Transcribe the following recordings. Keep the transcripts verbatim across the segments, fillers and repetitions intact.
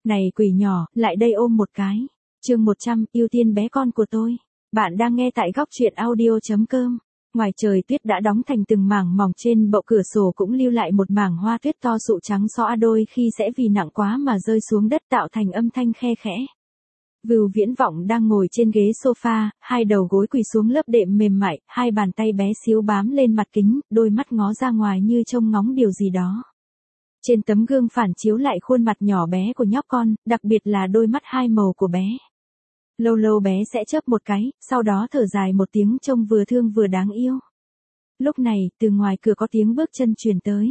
Này quỷ nhỏ, lại đây ôm một cái. Chương một trăm, ưu tiên bé con của tôi. Bạn đang nghe tại góc truyện audio chấm com. Ngoài trời tuyết đã đóng thành từng mảng mỏng, trên bậu cửa sổ cũng lưu lại một mảng hoa tuyết to sụ trắng xõa, đôi khi sẽ vì nặng quá mà rơi xuống đất tạo thành âm thanh khe khẽ. Vưu Viễn Vọng đang ngồi trên ghế sofa, hai đầu gối quỳ xuống lớp đệm mềm mại, hai bàn tay bé xíu bám lên mặt kính, đôi mắt ngó ra ngoài như trông ngóng điều gì đó. Trên tấm gương phản chiếu lại khuôn mặt nhỏ bé của nhóc con, đặc biệt là đôi mắt hai màu của bé. Lâu lâu bé sẽ chớp một cái, sau đó thở dài một tiếng trông vừa thương vừa đáng yêu. Lúc này, từ ngoài cửa có tiếng bước chân truyền tới.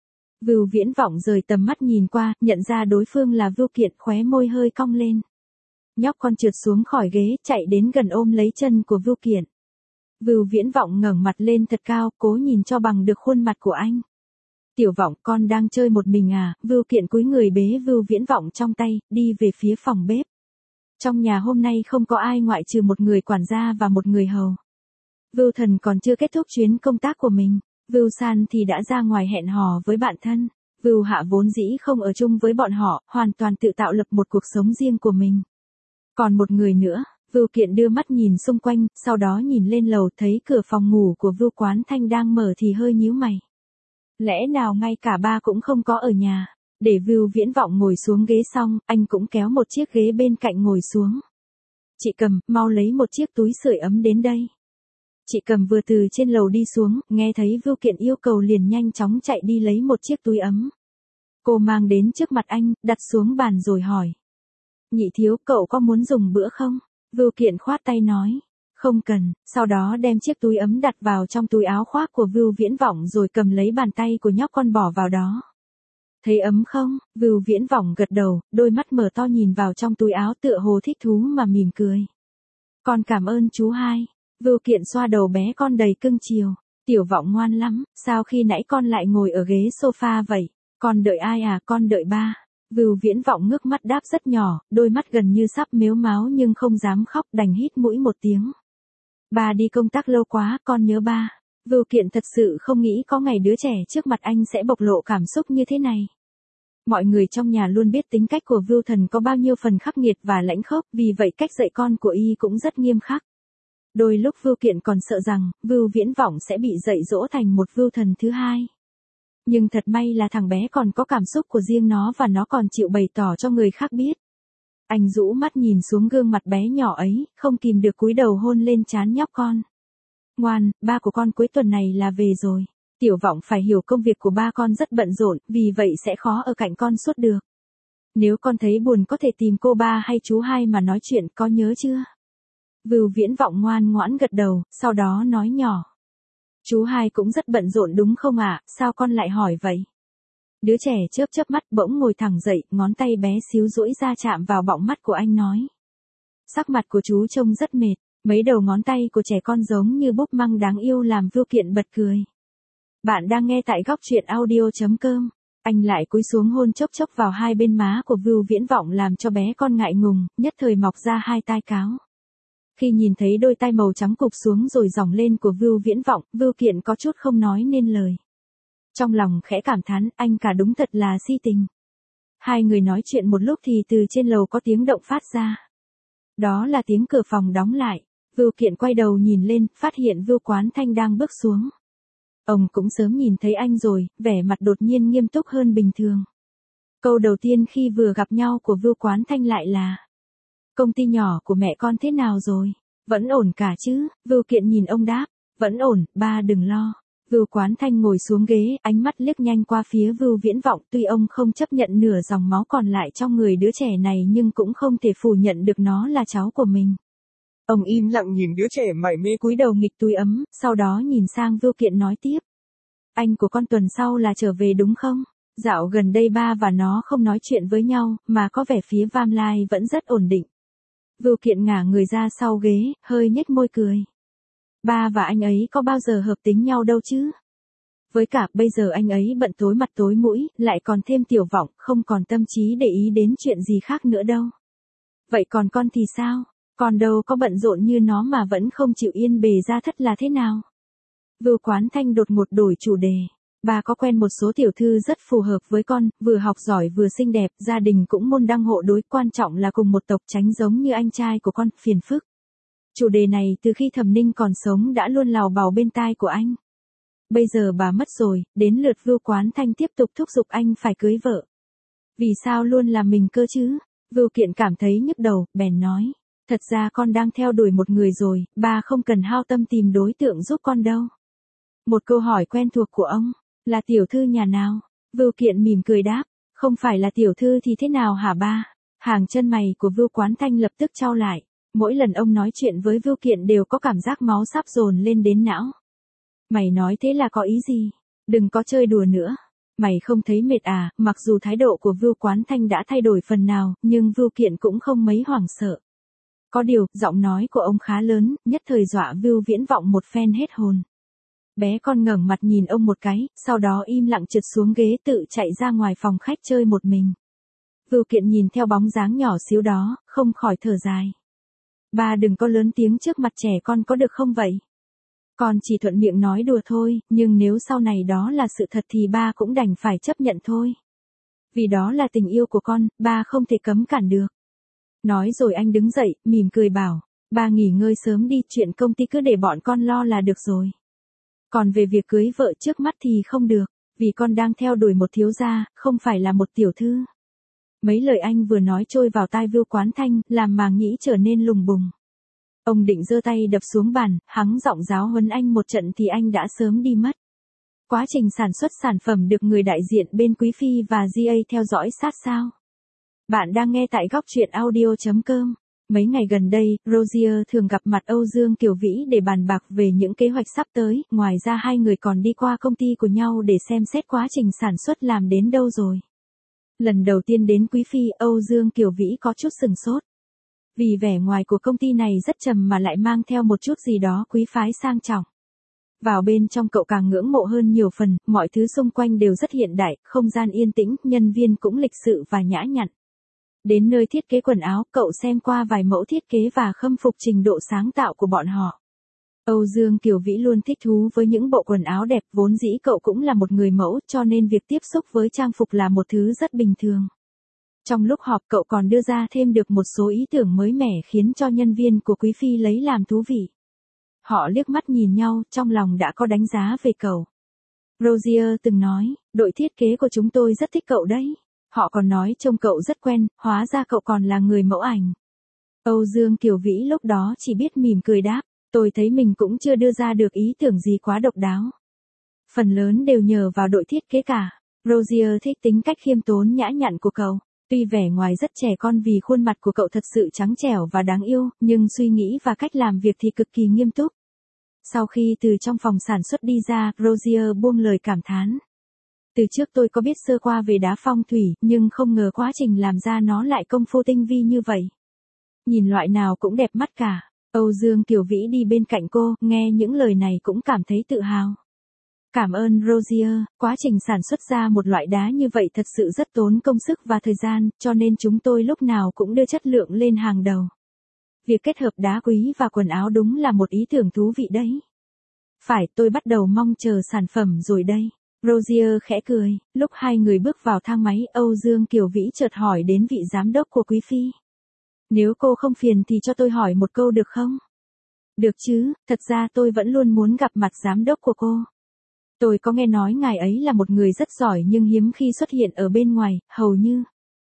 Vưu Viễn Vọng rời tầm mắt nhìn qua, nhận ra đối phương là Vưu Kiện, khóe môi hơi cong lên. Nhóc con trượt xuống khỏi ghế, chạy đến gần ôm lấy chân của Vưu Kiện. Vưu Viễn Vọng ngẩng mặt lên thật cao, cố nhìn cho bằng được khuôn mặt của anh. Tiểu Vọng, con đang chơi một mình à? Vưu Kiện cúi người bế Vưu Viễn Vọng trong tay, đi về phía phòng bếp. Trong nhà hôm nay không có ai ngoại trừ một người quản gia và một người hầu. Vưu Thần còn chưa kết thúc chuyến công tác của mình. Vưu San thì đã ra ngoài hẹn hò với bạn thân. Vưu Hạ vốn dĩ không ở chung với bọn họ, hoàn toàn tự tạo lập một cuộc sống riêng của mình. Còn một người nữa. Vưu Kiện đưa mắt nhìn xung quanh, sau đó nhìn lên lầu, thấy cửa phòng ngủ của Vưu Quán Thanh đang mở thì hơi nhíu mày. Lẽ nào ngay cả ba cũng không có ở nhà? Để Vưu Viễn Vọng ngồi xuống ghế xong, anh cũng kéo một chiếc ghế bên cạnh ngồi xuống. Chị Cầm, mau lấy một chiếc túi sưởi ấm đến đây. Chị Cầm vừa từ trên lầu đi xuống, nghe thấy Vưu Kiện yêu cầu liền nhanh chóng chạy đi lấy một chiếc túi ấm. Cô mang đến trước mặt anh, đặt xuống bàn rồi hỏi. Nhị thiếu, cậu có muốn dùng bữa không? Vưu Kiện khoát tay nói. Không cần, sau đó đem chiếc túi ấm đặt vào trong túi áo khoác của Vưu Viễn Vọng rồi cầm lấy bàn tay của nhóc con bỏ vào đó. Thấy ấm không? Vưu Viễn Vọng gật đầu, đôi mắt mở to nhìn vào trong túi áo tựa hồ thích thú mà mỉm cười. Con cảm ơn chú hai. Vưu Kiện xoa đầu bé con đầy cưng chiều. Tiểu Vọng ngoan lắm, sao khi nãy con lại ngồi ở ghế sofa vậy? Con đợi ai à? Con đợi ba. Vưu Viễn Vọng ngước mắt đáp rất nhỏ, đôi mắt gần như sắp mếu máo nhưng không dám khóc, đành hít mũi một tiếng. Ba đi công tác lâu quá, con nhớ ba. Vưu Kiện thật sự không nghĩ có ngày đứa trẻ trước mặt anh sẽ bộc lộ cảm xúc như thế này. Mọi người trong nhà luôn biết tính cách của Vưu Thần có bao nhiêu phần khắc nghiệt và lãnh khốc, vì vậy cách dạy con của y cũng rất nghiêm khắc. Đôi lúc Vưu Kiện còn sợ rằng, Vưu Viễn Vọng sẽ bị dạy dỗ thành một Vưu Thần thứ hai. Nhưng thật may là thằng bé còn có cảm xúc của riêng nó và nó còn chịu bày tỏ cho người khác biết. Anh rũ mắt nhìn xuống gương mặt bé nhỏ ấy, không kìm được cúi đầu hôn lên trán nhóc con. Ngoan, ba của con cuối tuần này là về rồi. Tiểu Vọng phải hiểu công việc của ba con rất bận rộn, vì vậy sẽ khó ở cạnh con suốt được. Nếu con thấy buồn có thể tìm cô ba hay chú hai mà nói chuyện, có nhớ chưa? Vưu Viễn Vọng ngoan ngoãn gật đầu, sau đó nói nhỏ. Chú hai cũng rất bận rộn đúng không ạ? Sao con lại hỏi vậy? Đứa trẻ chớp chớp mắt bỗng ngồi thẳng dậy, ngón tay bé xíu duỗi ra chạm vào bọng mắt của anh nói. Sắc mặt của chú trông rất mệt, mấy đầu ngón tay của trẻ con giống như búp măng đáng yêu làm Vưu Kiện bật cười. Bạn đang nghe tại góc truyện audio chấm com. Anh lại cúi xuống hôn chốc chốc vào hai bên má của Vưu Viễn Vọng làm cho bé con ngại ngùng, nhất thời mọc ra hai tai cáo. Khi nhìn thấy đôi tai màu trắng cụp xuống rồi dòng lên của Vưu Viễn Vọng, Vưu Kiện có chút không nói nên lời. Trong lòng khẽ cảm thán, anh cả đúng thật là si tình. Hai người nói chuyện một lúc thì từ trên lầu có tiếng động phát ra. Đó là tiếng cửa phòng đóng lại. Vưu Kiện quay đầu nhìn lên, phát hiện Vưu Quán Thanh đang bước xuống. Ông cũng sớm nhìn thấy anh rồi, vẻ mặt đột nhiên nghiêm túc hơn bình thường. Câu đầu tiên khi vừa gặp nhau của Vưu Quán Thanh lại là: công ty nhỏ của mẹ con thế nào rồi? Vẫn ổn cả chứ? Vưu Kiện nhìn ông đáp: vẫn ổn, ba đừng lo. Vưu Quán Thanh ngồi xuống ghế, ánh mắt liếc nhanh qua phía Vưu Viễn Vọng, tuy ông không chấp nhận nửa dòng máu còn lại trong người đứa trẻ này nhưng cũng không thể phủ nhận được nó là cháu của mình. Ông im lặng nhìn đứa trẻ mải mê cúi đầu nghịch túi ấm, sau đó nhìn sang Vưu Kiện nói tiếp. Anh của con tuần sau là trở về đúng không? Dạo gần đây ba và nó không nói chuyện với nhau, mà có vẻ phía Vam Lai vẫn rất ổn định. Vưu Kiện ngả người ra sau ghế, hơi nhếch môi cười. Ba và anh ấy có bao giờ hợp tính nhau đâu chứ? Với cả bây giờ anh ấy bận tối mặt tối mũi, lại còn thêm Tiểu Vọng, không còn tâm trí để ý đến chuyện gì khác nữa đâu. Vậy còn con thì sao? Con đâu có bận rộn như nó mà vẫn không chịu yên bề ra thất là thế nào? Vưu Quán Thanh đột ngột đổi chủ đề. Bà có quen một số tiểu thư rất phù hợp với con, vừa học giỏi vừa xinh đẹp, gia đình cũng môn đăng hộ đối, quan trọng là cùng một tộc, tránh giống như anh trai của con, phiền phức. Chủ đề này từ khi Thẩm Ninh còn sống đã luôn lào bào bên tai của anh. Bây giờ bà mất rồi, đến lượt Vưu Quán Thanh tiếp tục thúc giục anh phải cưới vợ. Vì sao luôn là mình cơ chứ? Vưu Kiện cảm thấy nhức đầu, bèn nói. Thật ra con đang theo đuổi một người rồi, bà không cần hao tâm tìm đối tượng giúp con đâu. Một câu hỏi quen thuộc của ông, là tiểu thư nhà nào? Vưu Kiện mỉm cười đáp, không phải là tiểu thư thì thế nào hả ba? Hàng chân mày của Vưu Quán Thanh lập tức chau lại. Mỗi lần ông nói chuyện với Vưu Kiện đều có cảm giác máu sắp dồn lên đến não. Mày nói thế là có ý gì? Đừng có chơi đùa nữa. Mày không thấy mệt à? Mặc dù thái độ của Vưu Quán Thanh đã thay đổi phần nào, nhưng Vưu Kiện cũng không mấy hoảng sợ. Có điều, giọng nói của ông khá lớn, nhất thời dọa Vưu Viễn Vọng một phen hết hồn. Bé con ngẩng mặt nhìn ông một cái, sau đó im lặng trượt xuống ghế tự chạy ra ngoài phòng khách chơi một mình. Vưu Kiện nhìn theo bóng dáng nhỏ xíu đó, không khỏi thở dài. Ba đừng có lớn tiếng trước mặt trẻ con có được không vậy? Con chỉ thuận miệng nói đùa thôi, nhưng nếu sau này đó là sự thật thì ba cũng đành phải chấp nhận thôi. Vì đó là tình yêu của con, ba không thể cấm cản được. Nói rồi anh đứng dậy, mỉm cười bảo, ba nghỉ ngơi sớm đi, chuyện công ty cứ để bọn con lo là được rồi. Còn về việc cưới vợ trước mắt thì không được, vì con đang theo đuổi một thiếu gia, không phải là một tiểu thư. Mấy lời anh vừa nói trôi vào tai Vưu Quán Thanh, làm màng nhĩ trở nên lùng bùng. Ông định giơ tay đập xuống bàn, hắng giọng giáo huấn anh một trận thì anh đã sớm đi mất. Quá trình sản xuất sản phẩm được người đại diện bên Quý Phi và giê a theo dõi sát sao. Bạn đang nghe tại góc truyện audio chấm com. Mấy ngày gần đây, Rosier thường gặp mặt Âu Dương Kiều Vĩ để bàn bạc về những kế hoạch sắp tới, ngoài ra hai người còn đi qua công ty của nhau để xem xét quá trình sản xuất làm đến đâu rồi. Lần đầu tiên đến Quý Phi, Âu Dương Kiều Vĩ có chút sừng sốt. Vì vẻ ngoài của công ty này rất trầm mà lại mang theo một chút gì đó quý phái sang trọng. Vào bên trong cậu càng ngưỡng mộ hơn nhiều phần, mọi thứ xung quanh đều rất hiện đại, không gian yên tĩnh, nhân viên cũng lịch sự và nhã nhặn. Đến nơi thiết kế quần áo, cậu xem qua vài mẫu thiết kế và khâm phục trình độ sáng tạo của bọn họ. Âu Dương Kiều Vĩ luôn thích thú với những bộ quần áo đẹp, vốn dĩ cậu cũng là một người mẫu, cho nên việc tiếp xúc với trang phục là một thứ rất bình thường. Trong lúc họp cậu còn đưa ra thêm được một số ý tưởng mới mẻ khiến cho nhân viên của Quý Phi lấy làm thú vị. Họ liếc mắt nhìn nhau, trong lòng đã có đánh giá về cậu. Rosier từng nói, đội thiết kế của chúng tôi rất thích cậu đấy. Họ còn nói trông cậu rất quen, hóa ra cậu còn là người mẫu ảnh. Âu Dương Kiều Vĩ lúc đó chỉ biết mỉm cười đáp, tôi thấy mình cũng chưa đưa ra được ý tưởng gì quá độc đáo. Phần lớn đều nhờ vào đội thiết kế cả. Rosier thích tính cách khiêm tốn nhã nhặn của cậu. Tuy vẻ ngoài rất trẻ con vì khuôn mặt của cậu thật sự trắng trẻo và đáng yêu, nhưng suy nghĩ và cách làm việc thì cực kỳ nghiêm túc. Sau khi từ trong phòng sản xuất đi ra, Rosier buông lời cảm thán. Từ trước tôi có biết sơ qua về đá phong thủy, nhưng không ngờ quá trình làm ra nó lại công phu tinh vi như vậy. Nhìn loại nào cũng đẹp mắt cả. Âu Dương Kiều Vĩ đi bên cạnh cô, nghe những lời này cũng cảm thấy tự hào. Cảm ơn Rosier, quá trình sản xuất ra một loại đá như vậy thật sự rất tốn công sức và thời gian, cho nên chúng tôi lúc nào cũng đưa chất lượng lên hàng đầu. Việc kết hợp đá quý và quần áo đúng là một ý tưởng thú vị đấy. Phải, tôi bắt đầu mong chờ sản phẩm rồi đây. Rosier khẽ cười, lúc hai người bước vào thang máy, Âu Dương Kiều Vĩ chợt hỏi đến vị giám đốc của Quý Phi. Nếu cô không phiền thì cho tôi hỏi một câu được không? Được chứ, thật ra tôi vẫn luôn muốn gặp mặt giám đốc của cô. Tôi có nghe nói ngài ấy là một người rất giỏi nhưng hiếm khi xuất hiện ở bên ngoài, hầu như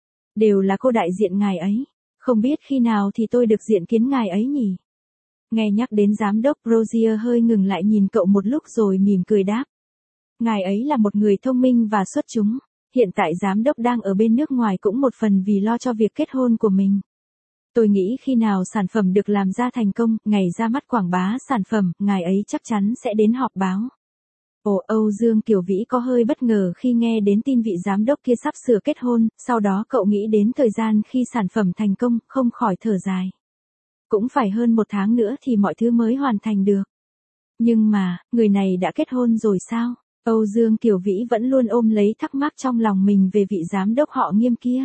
đều là cô đại diện ngài ấy. Không biết khi nào thì tôi được diện kiến ngài ấy nhỉ? Nghe nhắc đến giám đốc, Rosier hơi ngừng lại nhìn cậu một lúc rồi mỉm cười đáp. Ngài ấy là một người thông minh và xuất chúng. Hiện tại giám đốc đang ở bên nước ngoài cũng một phần vì lo cho việc kết hôn của mình. Tôi nghĩ khi nào sản phẩm được làm ra thành công, ngày ra mắt quảng bá sản phẩm, ngài ấy chắc chắn sẽ đến họp báo. Ồ, Âu Dương Kiều Vĩ có hơi bất ngờ khi nghe đến tin vị giám đốc kia sắp sửa kết hôn, sau đó cậu nghĩ đến thời gian khi sản phẩm thành công, không khỏi thở dài. Cũng phải hơn một tháng nữa thì mọi thứ mới hoàn thành được. Nhưng mà, người này đã kết hôn rồi sao? Âu Dương Kiều Vĩ vẫn luôn ôm lấy thắc mắc trong lòng mình về vị giám đốc họ Nghiêm kia.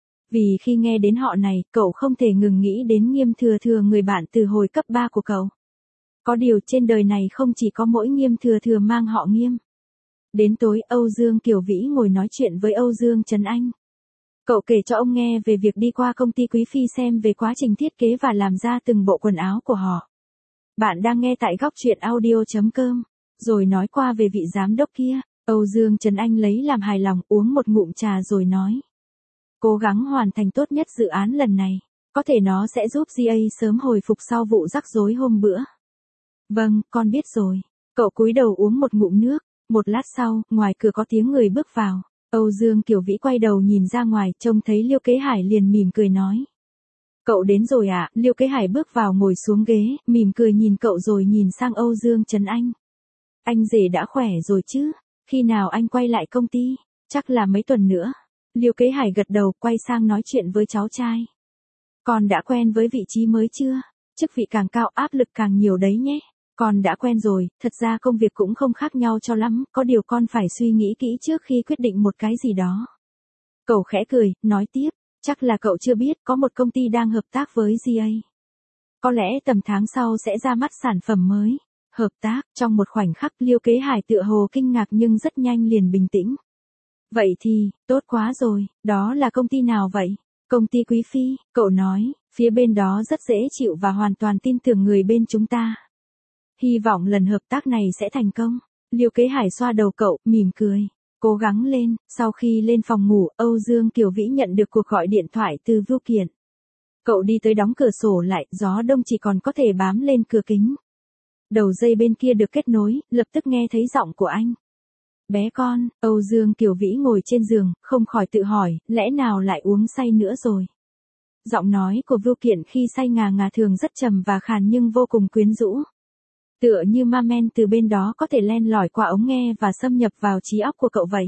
Vì khi nghe đến họ này, cậu không thể ngừng nghĩ đến Nghiêm Thừa Thừa, người bạn từ hồi cấp ba của cậu. Có điều trên đời này không chỉ có mỗi Nghiêm Thừa Thừa mang họ Nghiêm. Đến tối Âu Dương Kiều Vĩ ngồi nói chuyện với Âu Dương Trấn Anh. Cậu kể cho ông nghe về việc đi qua công ty Quý Phi xem về quá trình thiết kế và làm ra từng bộ quần áo của họ. Bạn đang nghe tại góc truyện audio.com. Rồi nói qua về vị giám đốc kia, Âu Dương Trấn Anh lấy làm hài lòng uống một ngụm trà rồi nói. Cố gắng hoàn thành tốt nhất dự án lần này. Có thể nó sẽ giúp giê a sớm hồi phục sau vụ rắc rối hôm bữa. Vâng, con biết rồi. Cậu cúi đầu uống một ngụm nước. Một lát sau, ngoài cửa có tiếng người bước vào. Âu Dương Kiều Vĩ quay đầu nhìn ra ngoài, trông thấy Liêu Kế Hải liền mỉm cười nói. Cậu đến rồi à? Liêu Kế Hải bước vào ngồi xuống ghế, mỉm cười nhìn cậu rồi nhìn sang Âu Dương Trấn Anh. Anh rể đã khỏe rồi chứ? Khi nào anh quay lại công ty? Chắc là mấy tuần nữa. Liêu Kế Hải gật đầu, quay sang nói chuyện với cháu trai. Con đã quen với vị trí mới chưa? Chức vị càng cao áp lực càng nhiều đấy nhé. Con đã quen rồi, thật ra công việc cũng không khác nhau cho lắm, có điều con phải suy nghĩ kỹ trước khi quyết định một cái gì đó. Cậu khẽ cười, nói tiếp, chắc là cậu chưa biết có một công ty đang hợp tác với giê a. Có lẽ tầm tháng sau sẽ ra mắt sản phẩm mới. Hợp tác, trong một khoảnh khắc Liêu Kế Hải tựa hồ kinh ngạc nhưng rất nhanh liền bình tĩnh. Vậy thì, tốt quá rồi, đó là công ty nào vậy? Công ty Quý Phi, cậu nói, phía bên đó rất dễ chịu và hoàn toàn tin tưởng người bên chúng ta. Hy vọng lần hợp tác này sẽ thành công. Liêu Kế Hải xoa đầu cậu, mỉm cười. Cố gắng lên. Sau khi lên phòng ngủ, Âu Dương Kiều Vĩ nhận được cuộc gọi điện thoại từ Vưu Kiện. Cậu đi tới đóng cửa sổ lại, gió đông chỉ còn có thể bám lên cửa kính. Đầu dây bên kia được kết nối, lập tức nghe thấy giọng của anh. Bé con, Âu Dương Kiều Vĩ ngồi trên giường, không khỏi tự hỏi, lẽ nào lại uống say nữa rồi. Giọng nói của Vưu Kiện khi say ngà ngà thường rất trầm và khàn nhưng vô cùng quyến rũ. Tựa như ma men từ bên đó có thể len lỏi qua ống nghe và xâm nhập vào trí óc của cậu vậy.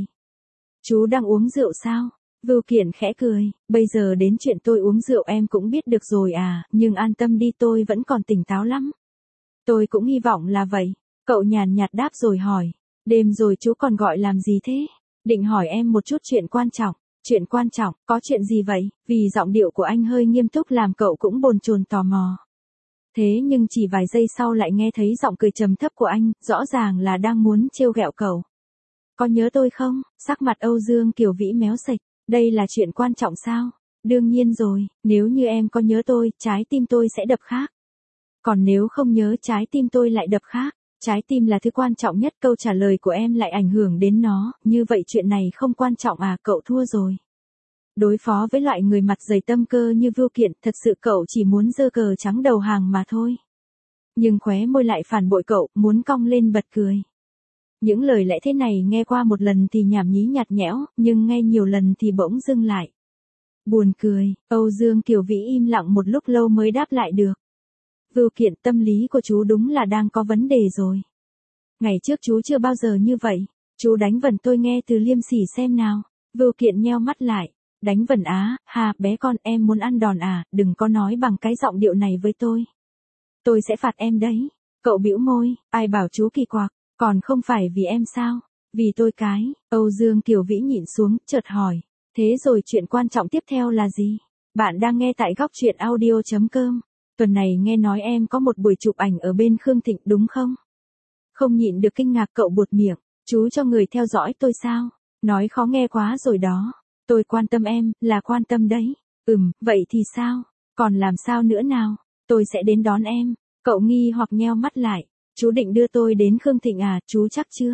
Chú đang uống rượu sao? Vưu Kiện khẽ cười, bây giờ đến chuyện tôi uống rượu em cũng biết được rồi à, nhưng an tâm đi tôi vẫn còn tỉnh táo lắm. Tôi cũng hy vọng là vậy. Cậu nhàn nhạt đáp rồi hỏi, đêm rồi chú còn gọi làm gì thế? Định hỏi em một chút chuyện quan trọng. Chuyện quan trọng, có chuyện gì vậy? Vì giọng điệu của anh hơi nghiêm túc làm cậu cũng bồn chồn tò mò. Thế nhưng chỉ vài giây sau lại nghe thấy giọng cười trầm thấp của anh, rõ ràng là đang muốn trêu ghẹo cậu. Có nhớ tôi không? Sắc mặt Âu Dương Kiều Vĩ méo sạch. Đây là chuyện quan trọng sao? Đương nhiên rồi, nếu như em có nhớ tôi, trái tim tôi sẽ đập khác. Còn nếu không nhớ trái tim tôi lại đập khác. Trái tim là thứ quan trọng nhất, câu trả lời của em lại ảnh hưởng đến nó, như vậy chuyện này không quan trọng à, cậu thua rồi. Đối phó với loại người mặt dày tâm cơ như Vưu Kiện, thật sự cậu chỉ muốn giơ cờ trắng đầu hàng mà thôi. Nhưng khóe môi lại phản bội cậu, muốn cong lên bật cười. Những lời lẽ thế này nghe qua một lần thì nhảm nhí nhạt nhẽo, nhưng nghe nhiều lần thì bỗng dưng lại. Buồn cười, Âu Dương Kiều Vĩ im lặng một lúc lâu mới đáp lại được. Vưu Kiện, tâm lý của chú đúng là đang có vấn đề rồi. Ngày trước chú chưa bao giờ như vậy. Chú đánh vần tôi nghe từ liêm sỉ xem nào. Vưu Kiện nheo mắt lại. Đánh vần á, hà, bé con em muốn ăn đòn à, đừng có nói bằng cái giọng điệu này với tôi. Tôi sẽ phạt em đấy. Cậu bĩu môi, ai bảo chú kỳ quặc, còn không phải vì em sao? Vì tôi cái, Âu Dương Kiều Vĩ nhịn xuống, chợt hỏi. Thế rồi chuyện quan trọng tiếp theo là gì? Bạn đang nghe tại góc truyện audio.com. Tuần này nghe nói em có một buổi chụp ảnh ở bên Khương Thịnh đúng không? Không nhịn được kinh ngạc cậu buột miệng, chú cho người theo dõi tôi sao? Nói khó nghe quá rồi đó. Tôi quan tâm em, là quan tâm đấy. Ừm, vậy thì sao? Còn làm sao nữa nào? Tôi sẽ đến đón em. Cậu nghi hoặc nheo mắt lại. Chú định đưa tôi đến Khương Thịnh à, chú chắc chưa?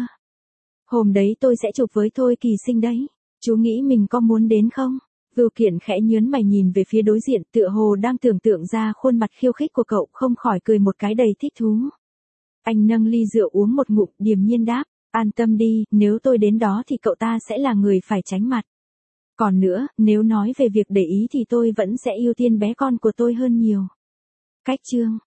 Hôm đấy tôi sẽ chụp với Thôi Kỳ Sinh đấy. Chú nghĩ mình có muốn đến không? Vưu Kiện khẽ nhớn mày nhìn về phía đối diện, tựa hồ đang tưởng tượng ra khuôn mặt khiêu khích của cậu, không khỏi cười một cái đầy thích thú. Anh nâng ly rượu uống một ngụm, điềm nhiên đáp, an tâm đi, nếu tôi đến đó thì cậu ta sẽ là người phải tránh mặt. Còn nữa, nếu nói về việc để ý thì tôi vẫn sẽ ưu tiên bé con của tôi hơn nhiều. Cách chương